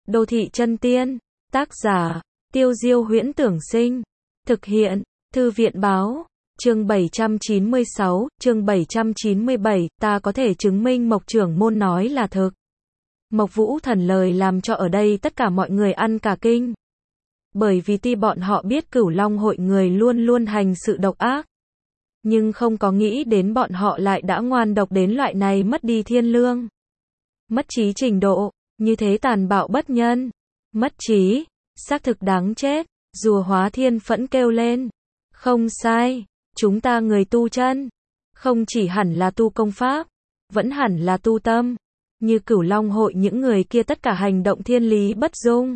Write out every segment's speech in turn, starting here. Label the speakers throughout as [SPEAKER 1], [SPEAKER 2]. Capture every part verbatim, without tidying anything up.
[SPEAKER 1] Đô thị chân tiên. Tác giả, Tiêu Diêu Huyễn Tưởng Sinh. Thực hiện, Thư viện báo. Chương bảy trăm chín mươi sáu, chương bảy trăm chín mươi bảy, ta có thể chứng minh Mộc trưởng môn nói là thực. Mộc Vũ Thần lời làm cho ở đây tất cả mọi người ăn cả kinh. Bởi vì tuy bọn họ biết Cửu Long hội người luôn luôn hành sự độc ác, nhưng không có nghĩ đến bọn họ lại đã ngoan độc đến loại này mất đi thiên lương, mất trí trình độ, như thế tàn bạo bất nhân. Mất trí, xác thực đáng chết. Rùa Hóa Thiên phẫn kêu lên. Không sai, chúng ta người tu chân, không chỉ hẳn là tu công pháp, vẫn hẳn là tu tâm. Như Cửu Long hội những người kia tất cả hành động thiên lý bất dung,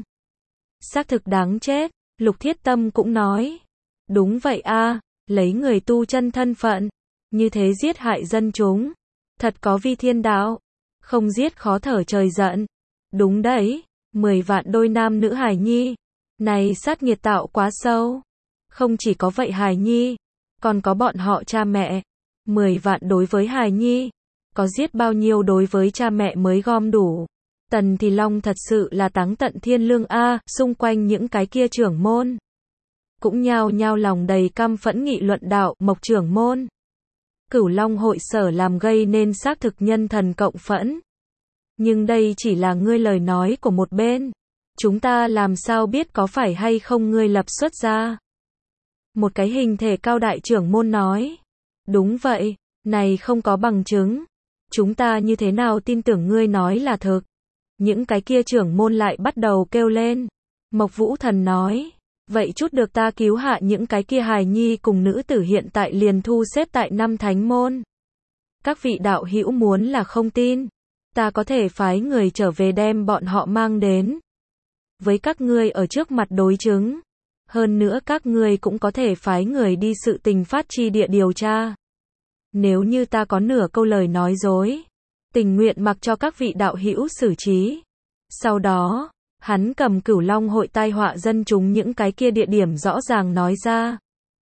[SPEAKER 1] xác thực đáng chết. Lục Thiết Tâm cũng nói. Đúng vậy a, lấy người tu chân thân phận, như thế giết hại dân chúng, thật có vi thiên đạo, không giết khó thở trời giận. Đúng đấy, mười vạn đôi nam nữ hài nhi, này sát nghiệt tạo quá sâu. Không chỉ có vậy hài nhi, còn có bọn họ cha mẹ. Mười vạn đối với hài nhi, có giết bao nhiêu đối với cha mẹ mới gom đủ. Tần Thì Long thật sự là táng tận thiên lương a. Xung quanh những cái kia trưởng môn cũng nhao nhao lòng đầy căm phẫn nghị luận đạo. Mộc trưởng môn, Cửu Long hội sở làm gây nên xác thực nhân thần cộng phẫn, nhưng đây chỉ là ngươi lời nói của một bên, chúng ta làm sao biết có phải hay không ngươi lập xuất ra. Một cái hình thể cao đại trưởng môn nói. Đúng vậy, này không có bằng chứng, chúng ta như thế nào tin tưởng ngươi nói là thực. Những cái kia trưởng môn lại bắt đầu kêu lên. Mộc Vũ Thần nói. Vậy chút được ta cứu hạ những cái kia hài nhi cùng nữ tử hiện tại liền thu xếp tại năm thánh môn. Các vị đạo hữu muốn là không tin, ta có thể phái người trở về đem bọn họ mang đến, với các ngươi ở trước mặt đối chứng. Hơn nữa các ngươi cũng có thể phái người đi sự tình phát chi địa điều tra. Nếu như ta có nửa câu lời nói dối, tình nguyện mặc cho các vị đạo hữu xử trí. Sau đó, hắn cầm Cửu Long hội tai họa dân chúng những cái kia địa điểm rõ ràng nói ra.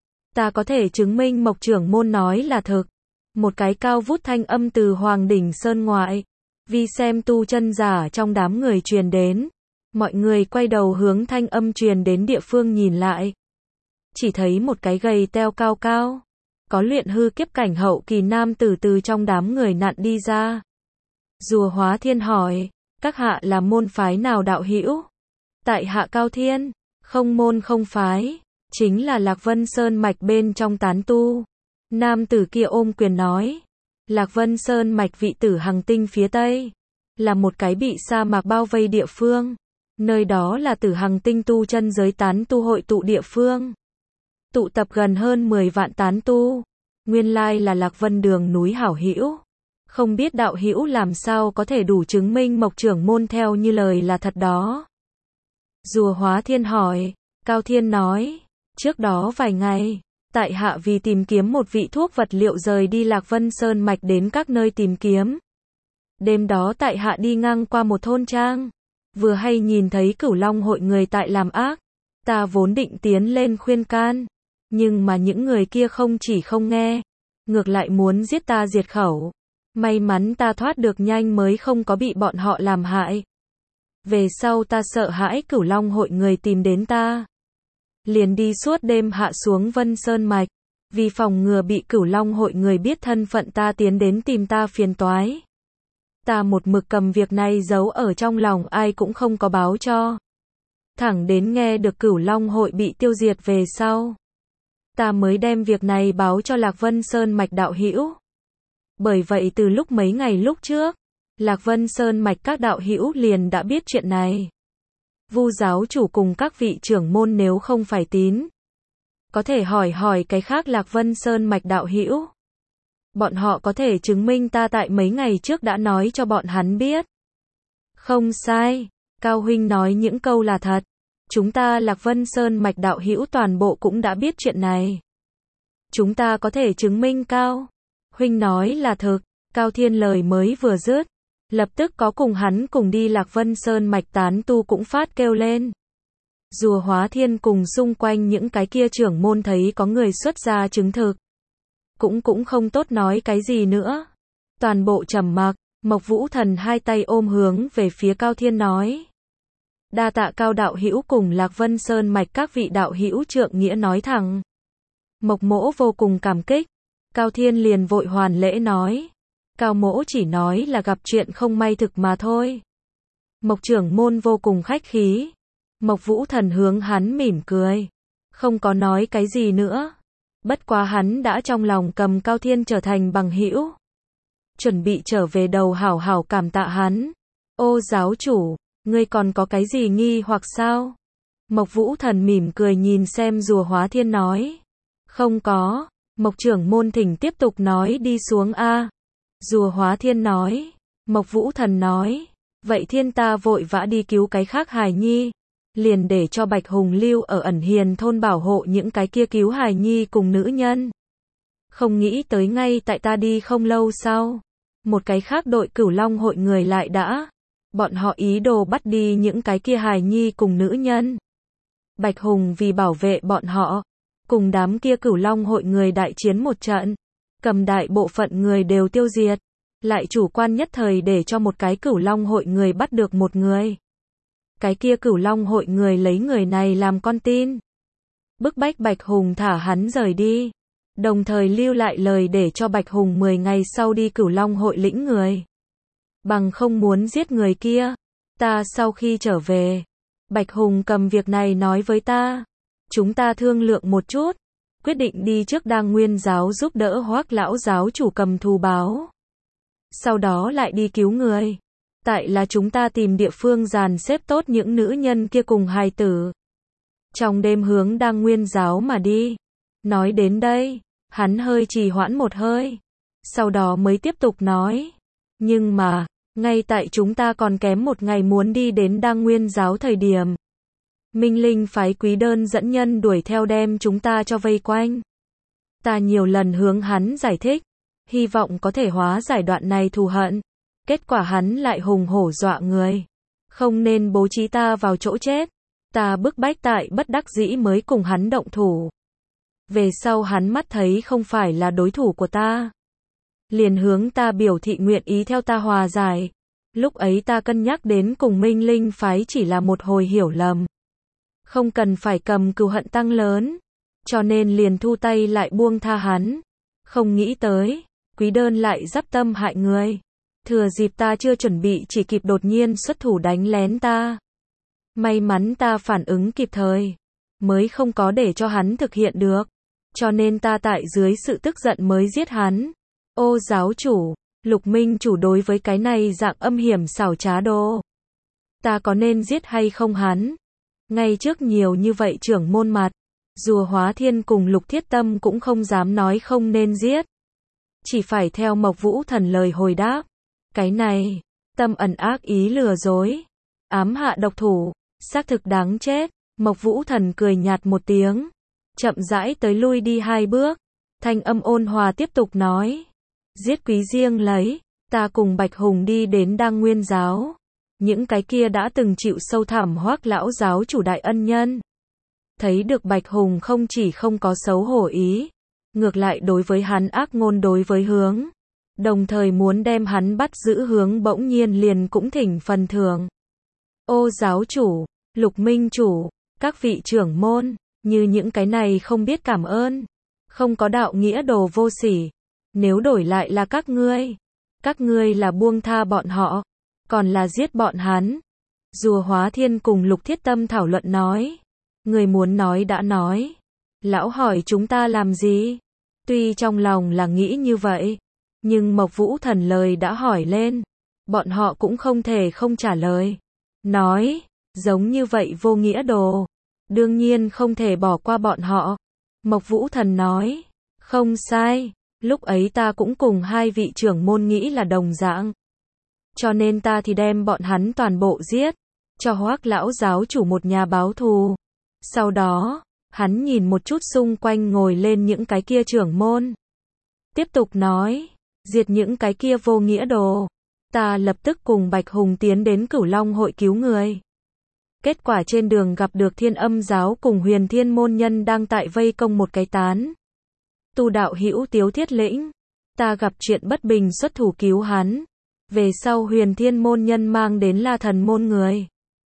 [SPEAKER 1] Ta có thể chứng minh Mộc trưởng môn nói là thực. Một cái cao vút thanh âm từ Hoàng đỉnh sơn ngoại, vi xem tu chân giả trong đám người truyền đến. Mọi người quay đầu hướng thanh âm truyền đến địa phương nhìn lại. Chỉ thấy một cái gầy teo cao cao, có luyện hư kiếp cảnh hậu kỳ nam tử từ trong đám người nặn đi ra. Rùa Hóa Thiên hỏi, các hạ là môn phái nào đạo hữu? Tại hạ Cao Thiên, không môn không phái, chính là Lạc Vân Sơn mạch bên trong tán tu. Nam tử kia ôm quyền nói. Lạc Vân Sơn mạch vị tử Hằng Tinh phía tây, là một cái bị sa mạc bao vây địa phương. Nơi đó là Tử Hằng Tinh tu chân giới tán tu hội tụ địa phương. Tụ tập gần hơn mười vạn tán tu. Nguyên lai là Lạc Vân đường núi hảo hữu. Không biết đạo hữu làm sao có thể đủ chứng minh Mộc trưởng môn theo như lời là thật đó. Rùa Hóa Thiên hỏi. Cao Thiên nói. Trước đó vài ngày, tại hạ vì tìm kiếm một vị thuốc vật liệu rời đi Lạc Vân Sơn mạch đến các nơi tìm kiếm. Đêm đó tại hạ đi ngang qua một thôn trang, vừa hay nhìn thấy Cửu Long hội người tại làm ác. Ta vốn định tiến lên khuyên can, nhưng mà những người kia không chỉ không nghe, ngược lại muốn giết ta diệt khẩu. May mắn ta thoát được nhanh mới không có bị bọn họ làm hại. Về sau ta sợ hãi Cửu Long hội người tìm đến ta, liền đi suốt đêm hạ xuống Vân Sơn mạch, vì phòng ngừa bị Cửu Long hội người biết thân phận ta tiến đến tìm ta phiền toái. Ta một mực cầm việc này giấu ở trong lòng, ai cũng không có báo cho. Thẳng đến nghe được Cửu Long hội bị tiêu diệt về sau, ta mới đem việc này báo cho Lạc Vân Sơn mạch đạo hữu. Bởi vậy từ lúc mấy ngày lúc trước, Lạc Vân Sơn mạch các đạo hữu liền đã biết chuyện này. Vu giáo chủ cùng các vị trưởng môn nếu không phải tín, có thể hỏi hỏi cái khác Lạc Vân Sơn mạch đạo hữu. Bọn họ có thể chứng minh ta tại mấy ngày trước đã nói cho bọn hắn biết. Không sai, Cao huynh nói những câu là thật. Chúng ta Lạc Vân Sơn mạch đạo hữu toàn bộ cũng đã biết chuyện này. Chúng ta có thể chứng minh Cao huynh nói là thực. Cao Thiên lời mới vừa dứt, lập tức có cùng hắn cùng đi Lạc Vân Sơn mạch tán tu cũng phát kêu lên. Rùa Hóa Thiên cùng xung quanh những cái kia trưởng môn thấy có người xuất ra chứng thực, cũng cũng không tốt nói cái gì nữa. Toàn bộ trầm mặc. Mộc Vũ Thần hai tay ôm hướng về phía Cao Thiên nói. Đa tạ Cao đạo hữu cùng Lạc Vân Sơn mạch các vị đạo hữu trượng nghĩa nói thẳng. Mộc Mỗ vô cùng cảm kích. Cao Thiên liền vội hoàn lễ nói. Cao Mỗ chỉ nói là gặp chuyện không may thực mà thôi. Mộc trưởng môn vô cùng khách khí. Mộc Vũ Thần hướng hắn mỉm cười. Không có nói cái gì nữa. Bất quá hắn đã trong lòng cầm Cao Thiên trở thành bằng hữu. Chuẩn bị trở về đầu hảo hảo cảm tạ hắn. Ô giáo chủ, ngươi còn có cái gì nghi hoặc sao? Mộc Vũ Thần mỉm cười nhìn xem Rùa Hóa Thiên nói. Không có. Mộc trưởng môn thỉnh tiếp tục nói đi xuống a. Rùa Hóa Thiên nói. Mộc Vũ Thần nói. Vậy thiên ta vội vã đi cứu cái khác hài nhi. Liền để cho Bạch Hùng lưu ở ẩn hiền thôn bảo hộ những cái kia cứu hài nhi cùng nữ nhân. Không nghĩ tới ngay tại ta đi không lâu sau. Một cái khác đội Cửu Long hội người lại đã. Bọn họ ý đồ bắt đi những cái kia hài nhi cùng nữ nhân. Bạch Hùng vì bảo vệ bọn họ. Cùng đám kia Cửu Long hội người đại chiến một trận. Cầm đại bộ phận người đều tiêu diệt. Lại chủ quan nhất thời để cho một cái Cửu Long hội người bắt được một người. Cái kia Cửu Long hội người lấy người này làm con tin. Bức bách Bạch Hùng thả hắn rời đi. Đồng thời lưu lại lời để cho Bạch Hùng mười ngày sau đi Cửu Long hội lĩnh người. Bằng không muốn giết người kia. Ta sau khi trở về. Bạch Hùng cầm việc này nói với ta. Chúng ta thương lượng một chút. Quyết định đi trước Đăng Nguyên giáo giúp đỡ Hoắc lão giáo chủ cầm thù báo. Sau đó lại đi cứu người. Tại là chúng ta tìm địa phương dàn xếp tốt những nữ nhân kia cùng hài tử. Trong đêm hướng Đăng Nguyên giáo mà đi. Nói đến đây, hắn hơi trì hoãn một hơi. Sau đó mới tiếp tục nói. Nhưng mà, ngay tại chúng ta còn kém một ngày muốn đi đến Đăng Nguyên giáo thời điểm. Minh Linh phái Quý Đơn dẫn nhân đuổi theo đem chúng ta cho vây quanh. Ta nhiều lần hướng hắn giải thích. Hy vọng có thể hóa giải đoạn này thù hận. Kết quả hắn lại hùng hổ dọa người. Không nên bố trí ta vào chỗ chết. Ta bức bách tại bất đắc dĩ mới cùng hắn động thủ. Về sau hắn mắt thấy không phải là đối thủ của ta. Liền hướng ta biểu thị nguyện ý theo ta hòa giải. Lúc ấy ta cân nhắc đến cùng Minh Linh phái chỉ là một hồi hiểu lầm. Không cần phải cầm cừu hận tăng lớn. Cho nên liền thu tay lại buông tha hắn. Không nghĩ tới, Quý Đơn lại dắp tâm hại người. Thừa dịp ta chưa chuẩn bị chỉ kịp đột nhiên xuất thủ đánh lén ta. May mắn ta phản ứng kịp thời. Mới không có để cho hắn thực hiện được. Cho nên ta tại dưới sự tức giận mới giết hắn. Ô giáo chủ, Lục Minh chủ đối với cái này dạng âm hiểm xảo trá đồ. Ta có nên giết hay không hắn? Ngay trước nhiều như vậy trưởng môn mặt. Rùa Hóa Thiên cùng Lục Thiết Tâm cũng không dám nói không nên giết. Chỉ phải theo Mộc Vũ Thần lời hồi đáp. Cái này, tâm ẩn ác ý lừa dối. Ám hạ độc thủ, xác thực đáng chết. Mộc Vũ Thần cười nhạt một tiếng. Chậm rãi tới lui đi hai bước. Thanh âm ôn hòa tiếp tục nói. Giết Quý riêng lấy. Ta cùng Bạch Hùng đi đến Đăng Nguyên giáo. Những cái kia đã từng chịu sâu thẳm Hoắc lão giáo chủ đại ân nhân. Thấy được Bạch Hùng không chỉ không có xấu hổ ý. Ngược lại đối với hắn ác ngôn đối với hướng. Đồng thời muốn đem hắn bắt giữ hướng bỗng nhiên liền cũng thỉnh phần thưởng. Ô giáo chủ, Lục Minh chủ, các vị trưởng môn, như những cái này không biết cảm ơn. Không có đạo nghĩa đồ vô sỉ. Nếu đổi lại là các ngươi. Các ngươi là buông tha bọn họ. Còn là giết bọn hắn. Rùa Hóa Thiên cùng Lục Thiết Tâm thảo luận nói. Người muốn nói đã nói. Lão hỏi chúng ta làm gì? Tuy trong lòng là nghĩ như vậy. Nhưng Mộc Vũ Thần lời đã hỏi lên. Bọn họ cũng không thể không trả lời. Nói, giống như vậy vô nghĩa đồ. Đương nhiên không thể bỏ qua bọn họ. Mộc Vũ Thần nói. Không sai. Lúc ấy ta cũng cùng hai vị trưởng môn nghĩ là đồng dạng. Cho nên ta thì đem bọn hắn toàn bộ giết. Cho Hoắc lão giáo chủ một nhà báo thù. Sau đó, hắn nhìn một chút xung quanh ngồi lên những cái kia trưởng môn. Tiếp tục nói. Diệt những cái kia vô nghĩa đồ. Ta lập tức cùng Bạch Hùng tiến đến Cửu Long hội cứu người. Kết quả trên đường gặp được Thiên Âm giáo cùng Huyền Thiên môn nhân đang tại vây công một cái tán. Tu đạo hữu Tiếu Thiết Lĩnh. Ta gặp chuyện bất bình xuất thủ cứu hắn. Về sau Huyền Thiên môn nhân mang đến La Thần môn người.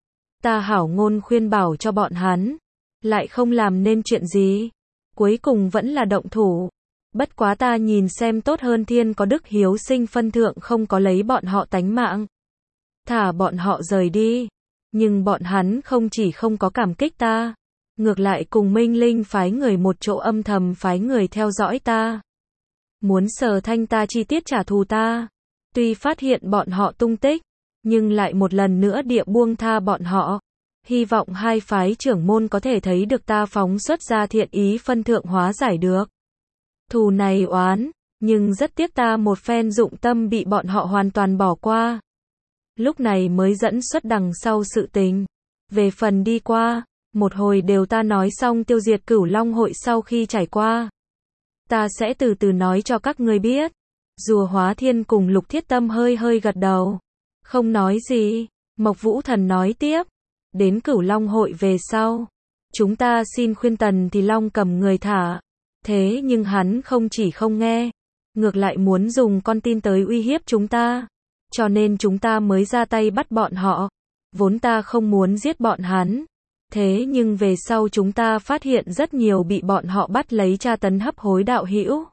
[SPEAKER 1] Ta hảo ngôn khuyên bảo cho bọn hắn, lại không làm nên chuyện gì. Cuối cùng vẫn là động thủ. Bất quá ta nhìn xem tốt hơn thiên có đức hiếu sinh phân thượng không có lấy bọn họ tánh mạng. Thả bọn họ rời đi. Nhưng bọn hắn không chỉ không có cảm kích ta, ngược lại cùng Minh Linh phái người một chỗ âm thầm phái người theo dõi ta. Muốn Sở Thanh ta chi tiết trả thù ta. Tuy phát hiện bọn họ tung tích, nhưng lại một lần nữa địa buông tha bọn họ. Hy vọng hai phái trưởng môn có thể thấy được ta phóng xuất ra thiện ý phân thượng hóa giải được thù này oán, nhưng rất tiếc ta một phen dụng tâm bị bọn họ hoàn toàn bỏ qua. Lúc này mới dẫn xuất đằng sau sự tình. Về phần đi qua, một hồi đều ta nói xong tiêu diệt Cửu Long hội sau khi trải qua. Ta sẽ từ từ nói cho các ngươi biết. Rùa Hóa Thiên cùng Lục Thiết Tâm hơi hơi gật đầu. Không nói gì. Mộc Vũ Thần nói tiếp. Đến Cửu Long hội về sau. Chúng ta xin khuyên Tần Thì Long cầm người thả. Thế nhưng hắn không chỉ không nghe. Ngược lại muốn dùng con tin tới uy hiếp chúng ta. Cho nên chúng ta mới ra tay bắt bọn họ. Vốn ta không muốn giết bọn hắn. Thế nhưng về sau chúng ta phát hiện rất nhiều bị bọn họ bắt lấy tra tấn hấp hối đạo hữu.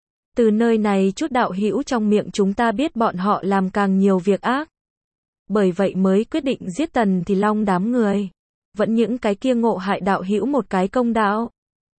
[SPEAKER 1] Từ nơi này chút đạo hữu trong miệng chúng ta biết bọn họ làm càng nhiều việc ác. Bởi vậy mới quyết định giết Tần Thì Long đám người. Vẫn những cái kia ngộ hại đạo hữu một cái công đạo.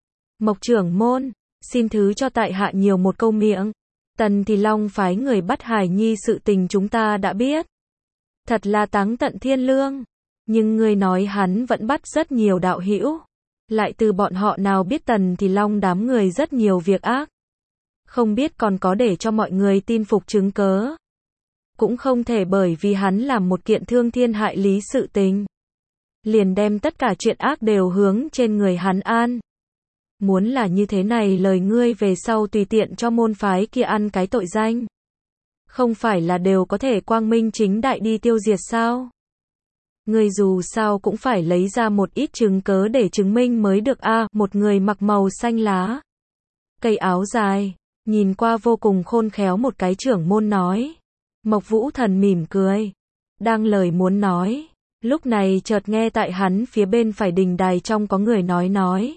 [SPEAKER 1] Mộc trưởng môn, xin thứ cho tại hạ nhiều một câu miệng. Tần Thì Long phái người bắt Hải Nhi sự tình chúng ta đã biết. Thật là táng tận thiên lương. Nhưng người nói hắn vẫn bắt rất nhiều đạo hữu. Lại từ bọn họ nào biết Tần Thì Long đám người rất nhiều việc ác. Không biết còn có để cho mọi người tin phục chứng cớ. Cũng không thể bởi vì hắn làm một kiện thương thiên hại lý sự tình. Liền đem tất cả chuyện ác đều hướng trên người hắn an. Muốn là như thế này lời ngươi về sau tùy tiện cho môn phái kia ăn cái tội danh. Không phải là đều có thể quang minh chính đại đi tiêu diệt sao? Ngươi dù sao cũng phải lấy ra một ít chứng cớ để chứng minh mới được a. À, một người mặc màu xanh lá. Cây áo dài, nhìn qua vô cùng khôn khéo một cái trưởng môn nói. Mộc Vũ Thần mỉm cười. Đang lời muốn nói. Lúc này chợt nghe tại hắn phía bên phải đình đài trong có người nói nói.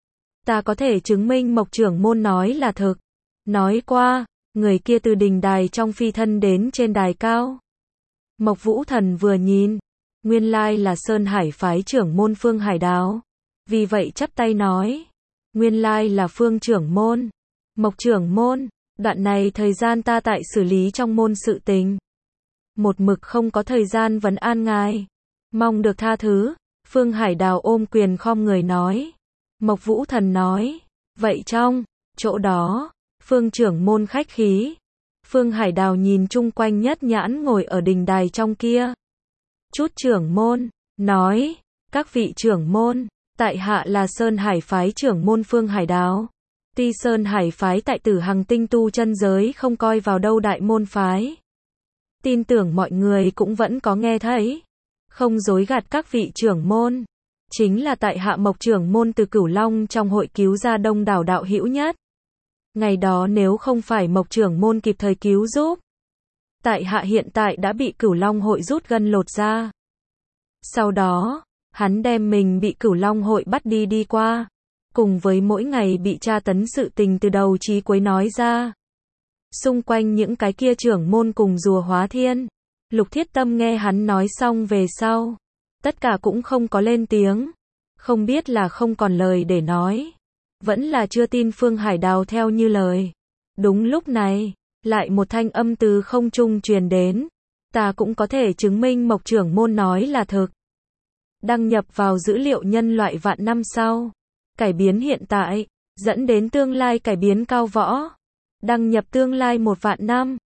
[SPEAKER 1] Ta có thể chứng minh Mộc trưởng môn nói là thực. Nói qua, người kia từ đình đài trong phi thân đến trên đài cao. Mộc Vũ Thần vừa nhìn. Nguyên lai là Sơn Hải phái trưởng môn Phương Hải Đào. Vì vậy chắp tay nói. Nguyên lai là Phương trưởng môn. Mộc trưởng môn, đoạn này thời gian ta tại xử lý trong môn sự tình. Một mực không có thời gian vấn an ngài. Mong được tha thứ. Phương Hải Đào ôm quyền khom người nói. Mộc Vũ Thần nói. Vậy trong chỗ đó, Phương trưởng môn khách khí. Phương Hải Đào nhìn chung quanh nhất nhãn ngồi ở đình đài trong kia. Chút trưởng môn, nói. Các vị trưởng môn, tại hạ là Sơn Hải phái trưởng môn Phương Hải Đào. Tuy Sơn Hải phái tại Tử Hằng tinh tu chân giới không coi vào đâu đại môn phái. Tin tưởng mọi người cũng vẫn có nghe thấy. Không dối gạt các vị trưởng môn. Chính là tại hạ Mộc trưởng môn từ Cửu Long trong hội cứu ra đông đảo đạo hữu nhất. Ngày đó nếu không phải Mộc trưởng môn kịp thời cứu giúp. Tại hạ hiện tại đã bị Cửu Long hội rút gân lột ra. Sau đó, hắn đem mình bị Cửu Long hội bắt đi đi qua. Cùng với mỗi ngày bị tra tấn sự tình từ đầu chí cuối nói ra. Xung quanh những cái kia trưởng môn cùng Rùa Hóa Thiên. Lục Thiết Tâm nghe hắn nói xong về sau. Tất cả cũng không có lên tiếng. Không biết là không còn lời để nói. Vẫn là chưa tin Phương Hải Đào theo như lời. Đúng lúc này, lại một thanh âm từ không trung truyền đến. Ta cũng có thể chứng minh Mộc trưởng môn nói là thực. Đăng nhập vào dữ liệu nhân loại vạn năm sau. Cải biến hiện tại, dẫn đến tương lai cải biến cao võ. Đăng nhập tương lai một vạn năm.